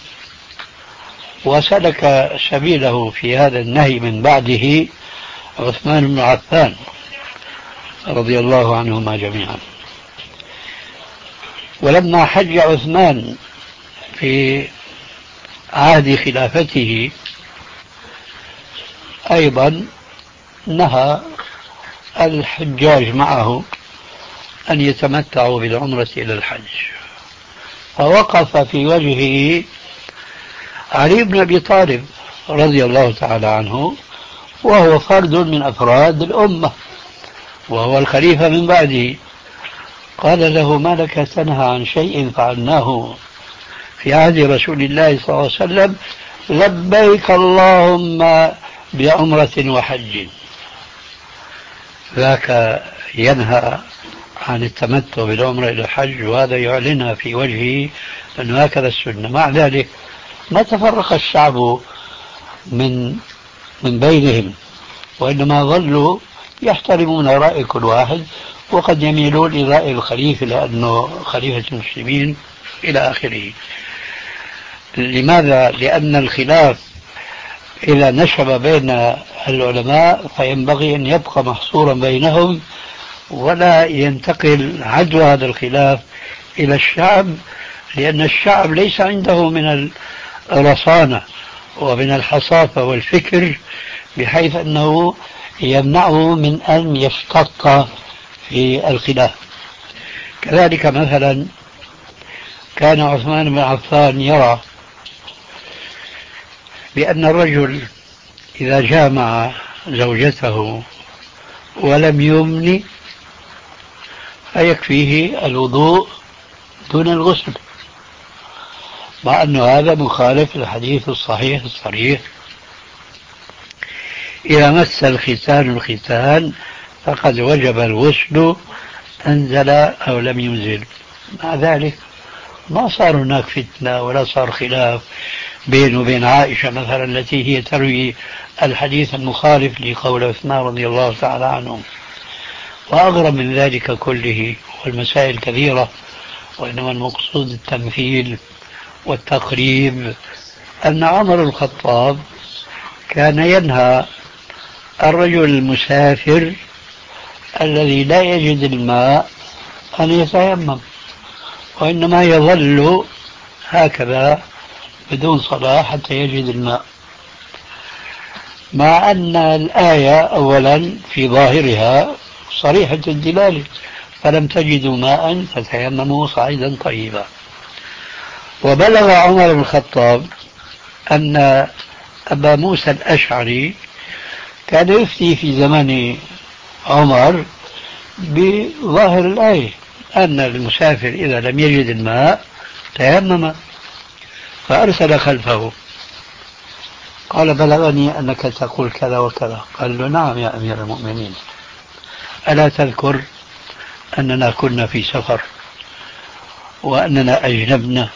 وسلك سبيله في هذا النهي من بعده عثمان بن عفان رضي الله عنهما جميعا. ولما حج عثمان في عهد خلافته أيضا نهى الحجاج معه أن يتمتعوا بالعمرة إلى الحج، فوقف في وجهه علي بن أبي طالب رضي الله تعالى عنه، وهو فرد من أفراد الأمة وهو الخليفة من بعده. قال له: ما لك تنهى عن شيء فعلناه في عهد رسول الله صلى الله عليه وسلم؟ لبيك اللهم بعمرة وحج. ذاك ينهى عن التمتع بالعمرة إلى الحج، وهذا يعلنها في وجهه أن هكذا السنة. مع ذلك ما تفرق الشعب من من بينهم، وإنما ظلوا يحترمون رأي كل واحد، وقد يميلون إلى رأي الخليفة لأنه خليفة المسلمين إلى آخره. لماذا؟ لأن الخلاف إذا نشب بين العلماء فينبغي أن يبقى محصورا بينهم، ولا ينتقل عدوى هذا الخلاف إلى الشعب، لأن الشعب ليس عنده من الرصانة ومن الحصافة والفكر بحيث أنه يمنعه من أن يشتط في الخلاف. كذلك مثلا كان عثمان بن عفان يرى بأن الرجل إذا جامع زوجته ولم يمن فيكفيه الوضوء دون الغسل، مع أن هذا مخالف الحديث الصحيح الصريح: إذا مس الختان الختان فقد وجب الغسل أنزل أو لم ينزل. مع ذلك ما صار هناك فتنة ولا صار خلاف بين وبين عائشة مثلا التي هي تروي الحديث المخالف لقول عثمان رضي الله تعالى عنه. وأغرب من ذلك كله والمسائل كثيرة، وإنما المقصود التمثيل والتقريب، أن عمر الخطاب كان ينهى الرجل المسافر الذي لا يجد الماء أن يتيمم، وإنما يظل هكذا بدون صلاة حتى يجد الماء، مع أن الآية أولا في ظاهرها صريحة الدلالة: فلم تجدوا ماء فتيمموا صعيدا طيبا. وبلغ عمر بن الخطاب أن أبا موسى الأشعري كان يفتي في زمن عمر بظاهر الآية أن المسافر إذا لم يجد الماء تيمم، فأرسل خلفه قال: بلغني أنك تقول كذا وكذا. قال له: نعم يا أمير المؤمنين، ألا تذكر أننا كنا في سفر وأننا أجنبنا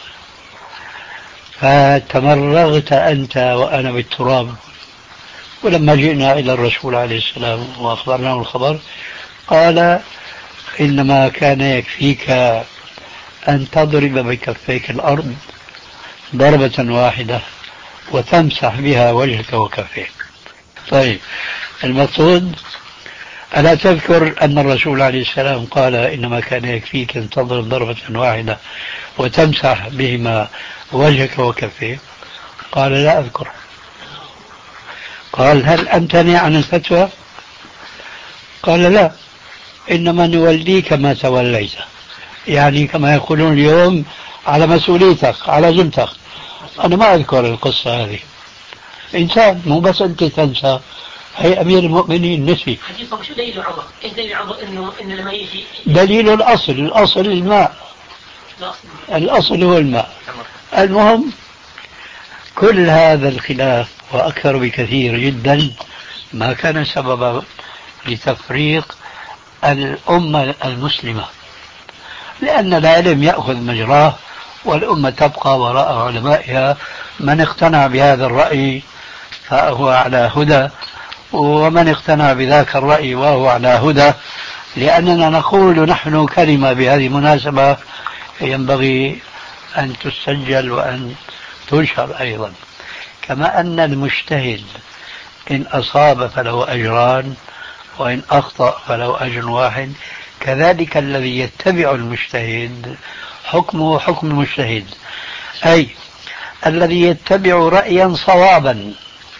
فتمرغت أنت وأنا بالتراب، ولما جئنا إلى الرسول عليه السلام وأخبرناه الخبر قال: إنما كان يكفيك أن تضرب بكفيك الأرض ضربة واحدة وتمسح بها وجهك وكفيك. طيب، المقصود: ألا تذكر أن الرسول عليه السلام قال: إنما كان يكفيك أن تضرب ضربة واحدة وتمسح بهما وجهك وكفيك؟ قال: لا أذكر. قال: هل أمتنع عن الفتوى؟ قال: لا، إنما نوليك ما توليت، يعني كما يقولون اليوم على مسؤوليتك على ذمتك. أنا ما أذكر القصة هذه، إنسان مو بس أنت تنسى، هي أمير المؤمنين نسي. حديثك شو دليل عمر؟ إيش دليل عمر إنه إنه لما يجي؟ دليل الأصل، الأصل الماء، الأصل هو الماء. المهم كل هذا الخلاف وأكثر بكثير جدا ما كان سببا لتفريق الأمة المسلمة، لأن العلم يأخذ مجراه والأمة تبقى وراء علمائها، من اقتنع بهذا الرأي فهو على هدى، ومن اقتنع بذاك الرأي وهو على هدى. لأننا نقول نحن كلمة بهذه المناسبة ينبغي أن تسجل وأن تنشر أيضا، كما أن المجتهد إن أصاب فله أجران وإن أخطأ فله أجر واحد، كذلك الذي يتبع المجتهد حكمه حكم المجتهد، أي الذي يتبع رأيا صوابا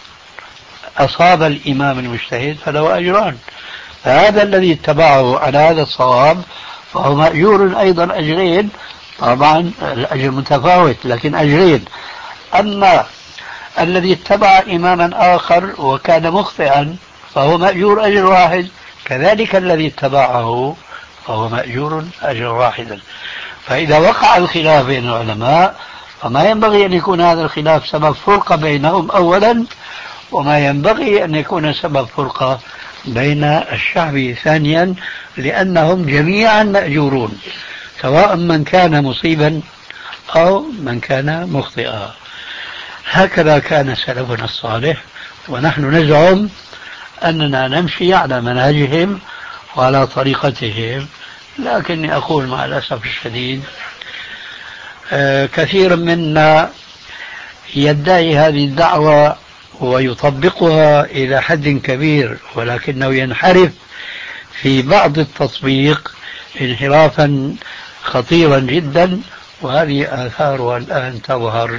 أصاب الإمام المجتهد فله أجران، فهذا الذي اتبعه على هذا الصواب فهو مأجور أيضا أجرين، طبعا الأجر متفاوت لكن أجرين. أما الذي اتبع إماما آخر وكان مخطئا فهو مأجور أجر واحد، كذلك الذي اتبعه فهو مأجور أجر واحدا. فإذا وقع الخلاف بين العلماء فما ينبغي أن يكون هذا الخلاف سبب فرقة بينهم أولا، وما ينبغي أن يكون سبب فرقة بين الشعب ثانيا، لأنهم جميعا مأجورون، سواء من كان مصيبا أو من كان مخطئا. هكذا كان سلفنا الصالح، ونحن نزعم أننا نمشي على منهجهم وعلى طريقتهم. لكني أقول مع الأسف الشديد كثير منا يدعي هذه الدعوة ويطبقها إلى حد كبير، ولكنه ينحرف في بعض التطبيق انحرافا خطيرا جدا، وهذه آثارها الآن تظهر.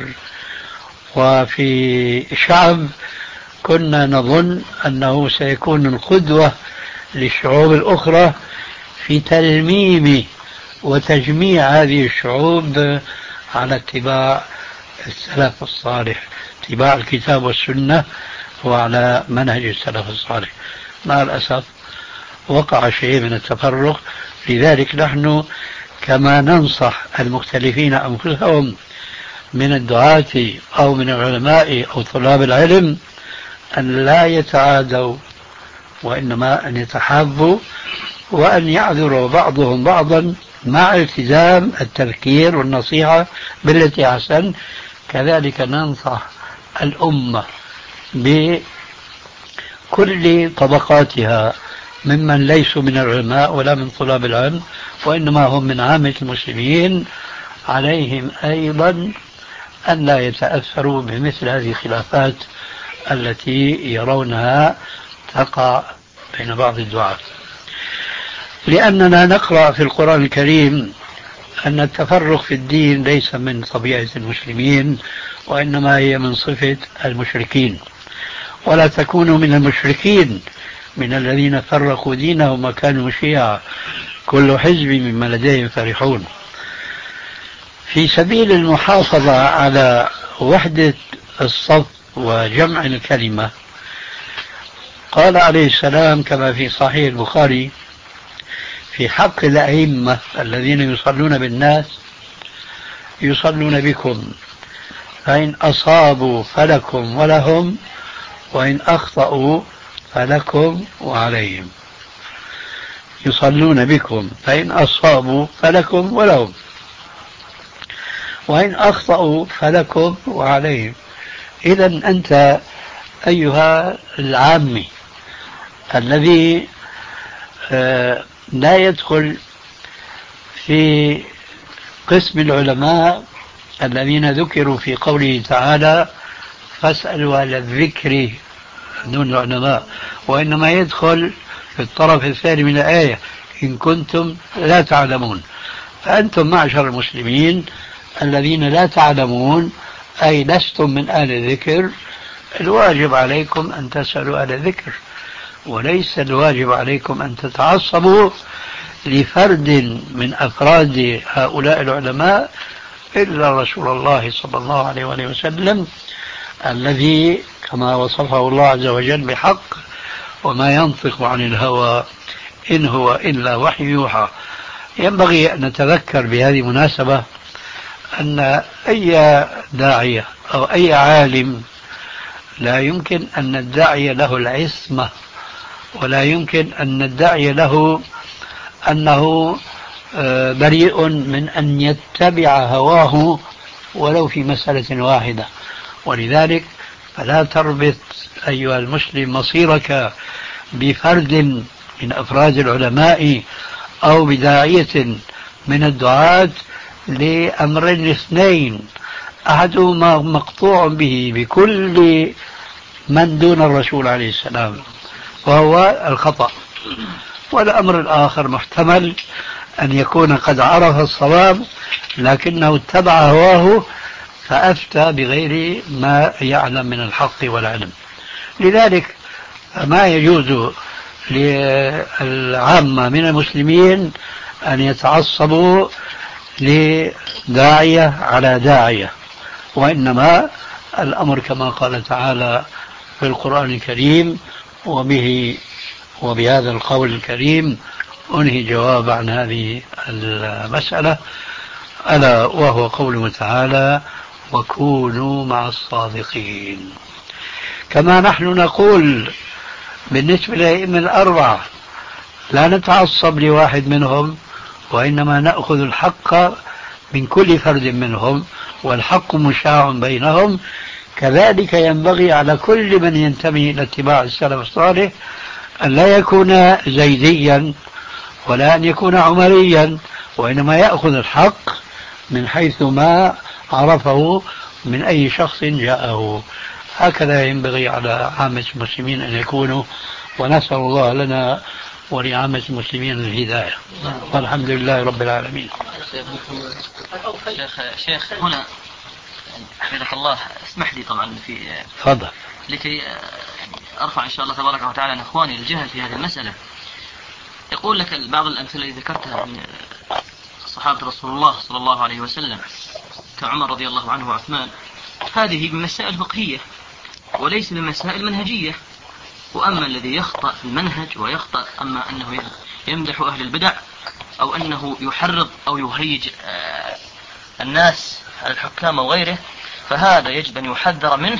وفي شعب كنا نظن أنه سيكون القدوة للشعوب الأخرى في تلميم وتجميع هذه الشعوب على اتباع السلف الصالح، اتباع الكتاب والسنة وعلى منهج السلف الصالح. مع الأسف وقع شيء من التفرق. لذلك نحن كما ننصح المختلفين أنفسهم من الدعاة أو من العلماء أو طلاب العلم أن لا يتعادوا، وإنما أن يتحابوا وأن يعذروا بعضهم بعضا مع التزام التذكير والنصيحة بالتي أحسن. كذلك ننصح الأمة بكل طبقاتها ممن ليسوا من العلماء ولا من طلاب العلم، وإنما هم من عامة المسلمين، عليهم أيضا أن لا يتأثروا بمثل هذه الخلافات التي يرونها تقع بين بعض الدعاة. لأننا نقرأ في القرآن الكريم أن التفرق في الدين ليس من طبيعة المسلمين، وإنما هي من صفة المشركين. ولا تكونوا من المشركين من الذين فرقوا دينهم وكانوا شيعا كل حزب مما لديهم فرحون. في سبيل المحافظة على وحدة الصف وجمع الكلمة قال عليه السلام كما في صحيح البخاري في حق الأئمة الذين يصلون بالناس: يصلون بكم فإن أصابوا فلكم ولهم، وإن أخطأوا فلكم وعليهم. يصلون بكم فإن أصابوا فلكم ولهم، وإن أخطأوا فلكم وعليهم. إذا أنت أيها العامي الذي لا يدخل في قسم العلماء الذين ذكروا في قوله تعالى: فاسألوا أهل الذكر دون العلماء، وإنما يدخل في الطرف الثاني من الآية: إن كنتم لا تعلمون. فأنتم معشر المسلمين الذين لا تعلمون، أي لستم من أهل الذكر، الواجب عليكم أن تسألوا أهل الذكر، وليس الواجب عليكم أن تتعصبوا لفرد من أفراد هؤلاء العلماء إلا رسول الله صلى الله عليه وآله وسلم، الذي كما وصفه الله عز وجل بحق: وما ينطق عن الهوى إن هو إلا وحي يوحى. ينبغي أن نتذكر بهذه المناسبة أن أي داعية أو أي عالم لا يمكن أن ندعي له العصمة، ولا يمكن أن ندعي له أنه بريء من أن يتبع هواه ولو في مسألة واحدة. ولذلك فلا تربط أيها المسلم مصيرك بفرد من أفراد العلماء أو بداعية من الدعاة لأمرين اثنين: أحدهما مقطوع به بكل من دون الرسول عليه السلام وهو الخطأ، والأمر الآخر محتمل أن يكون قد عرف الصواب لكنه اتبع هواه فأفتى بغير ما يعلم من الحق والعلم. لذلك ما يجوز للعامة من المسلمين أن يتعصبوا لداعية على داعية، وإنما الأمر كما قال تعالى في القرآن الكريم. وبه وبهذا القول الكريم أنهي جواب عن هذه المسألة، ألا وهو قوله تعالى: وكونوا مع الصادقين. كما نحن نقول بالنسبة للأئمة الأربعة لا نتعصب لواحد منهم، وإنما نأخذ الحق من كل فرد منهم، والحق مشاع بينهم. كذلك ينبغي على كل من ينتمي إلى اتباع السلف الصالح أن لا يكون زيديا ولا أن يكون عمريا، وإنما يأخذ الحق من حيث ما عرفه من أي شخص جاءه. هكذا ينبغي على عامة المسلمين أن يكونوا، ونسأل الله لنا ولعامة المسلمين الهداية، والحمد لله رب العالمين. شيخ شيخ هنا حفظك الله، اسمح لي طبعا في تفضل لكي ارفع ان شاء الله تبارك وتعالى عن اخواني الجهل في هذه المسألة. يقول لك بعض الامثلة التي ذكرتها من صحابة رسول الله صلى الله عليه وسلم كعمر رضي الله عنه وعثمان، هذه بمسائل فقهية وليس بمسائل منهجية. وأما الذي يخطأ في المنهج ويخطأ، أما أنه يمدح أهل البدع أو أنه يحرض أو يهيج الناس على الحكام أو غيره، فهذا يجب أن يحذر منه.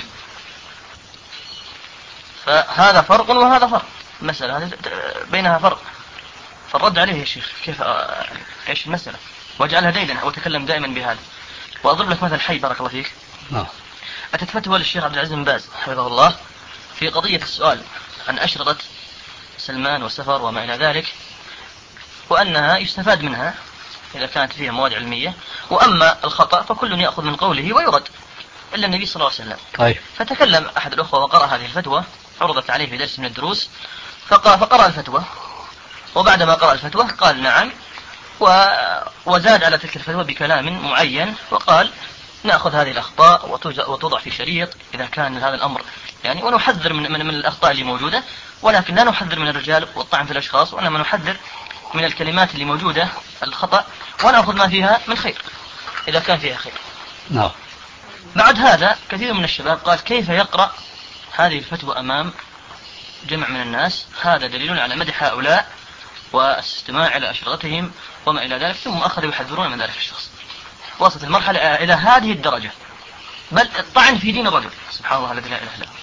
فهذا فرق وهذا فرق، المسألة هذه بينها فرق. فالرد عليه يا شيخ كيف ايش المسألة، واجعلها ديدا واتكلم دائما بهذا. واضرب لك مثل حي بارك الله فيك. نعم. اتت فتوى للشيخ عبد العزيز بن باز حفظه الله في قضية السؤال عن أشرطة سلمان والسفر وما إلى ذلك، وأنها يستفاد منها إذا كانت فيها مواد علمية، وأما الخطأ فكل يأخذ من قوله ويرد إلا النبي صلى الله عليه وسلم. طيب. فتكلم أحد الأخوة وقرأ هذه الفتوى، عرضت عليه في درس من الدروس، فقرأ الفتوى، وبعدما قرأ الفتوى قال نعم، وزاد على تلك الفتوى بكلام معين، وقال نأخذ هذه الأخطاء وتوضع في شريط إذا كان هذا الأمر يعني، ونحذر من, من, من الأخطاء اللي موجودة، ولكن لا نحذر من الرجال والطعن في الأشخاص، وإنما نحذر من الكلمات اللي موجودة الخطأ، ونأخذ ما فيها من خير إذا كان فيها خير. نعم. بعد هذا كثير من الشباب قال كيف يقرأ هذه الفتوى أمام جمع من الناس، هذا دليل على مدح هؤلاء والاستماع إلى أشرطتهم وما إلى ذلك، ثم أخذوا يحذرون من ذلك الشخص. وصلت المرحلة إلى هذه الدرجة، بل الطعن في دين الرجل. سبحان الله الذي لا إله إلا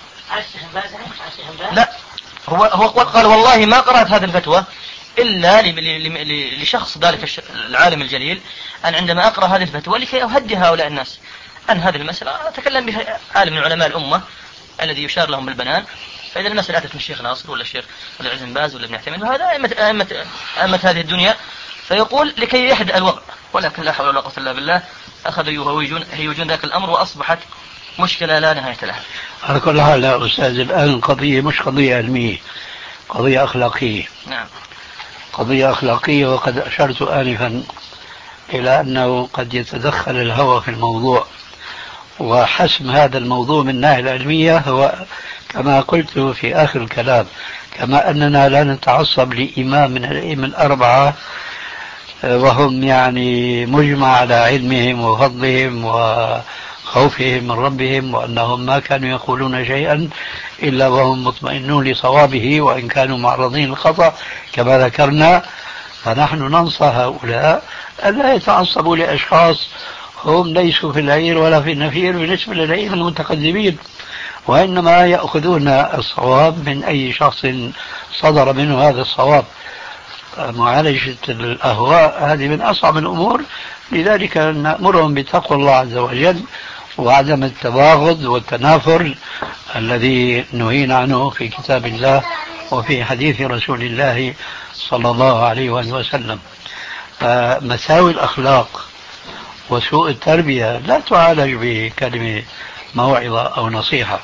هو. لا، هو هو قال والله ما قرأت هذه الفتوى إلا لشخص ذلك العالم الجليل، أن عندما أقرأ هذه الفتوى لكي أهدي هؤلاء الناس أن هذه المسألة أتكلم بها عالم من علماء الأمة الذي يشار لهم بالبنان. فإذا المسألة أتت من الشيخ ناصر ولا الشيخ عبد العزيز بن باز ولا ابن عثيمين، وهذا أئمة أئمة أئمة هذه الدنيا، فيقول لكي يهدأ الوضع، ولكن لا حول ولا قوة إلا بالله أخذوا يهوجون هيوجون ذاك الأمر، وأصبحت مشكلة لا نهاية لها. على كل حال يا أستاذ، الآن قضية مش قضية علمية، قضية أخلاقية. نعم. قضية أخلاقية، وقد أشرت آنفا إلى أنه قد يتدخل الهوى في الموضوع، وحسم هذا الموضوع من الناحية العلمية هو كما قلت في آخر الكلام، كما أننا لا نتعصب لإمام من الأئمة الأربعة وهم يعني مجمع على علمهم وفضلهم وخوفهم من ربهم، وأنهم ما كانوا يقولون شيئا إلا وهم مطمئنون لصوابه وإن كانوا معرضين للخطأ كما ذكرنا. فنحن ننصح هؤلاء ألا يتعصبوا لأشخاص هم ليسوا في العير ولا في النفير بالنسبة للأئمة المتقدمين، وإنما يأخذون الصواب من أي شخص صدر منه هذا الصواب. معالجة الأهواء هذه من أصعب الأمور، لذلك نأمرهم بتقوى الله عز وجل وعدم التباغض والتنافر الذي نهينا عنه في كتاب الله وفي حديث رسول الله صلى الله عليه وآله وسلم. مساوي الأخلاق وسوء التربية لا تعالج بكلمة موعظة أو نصيحة.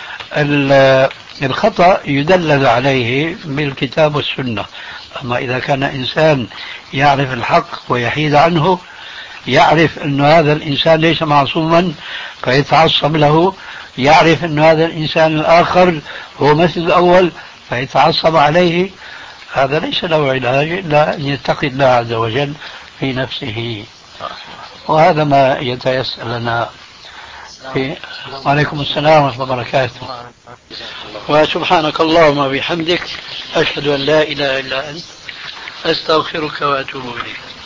الخطأ يدلل عليه بالكتاب والسنة، أما إذا كان إنسان يعرف الحق ويحيد عنه، يعرف أن هذا الإنسان ليس معصوما فيتعصب له، يعرف أن هذا الإنسان الآخر هو مثل الأول فيتعصب عليه، هذا ليس له علاج إلا أن يتقي الله عز وجل في نفسه. وهذا ما يتيسر لنا. في... وعليكم السلام ورحمة الله وبركاته. وسبحانك اللهم وبحمدك، أشهد أن لا إله إلا أنت، أستغفرك وأتوب إليك.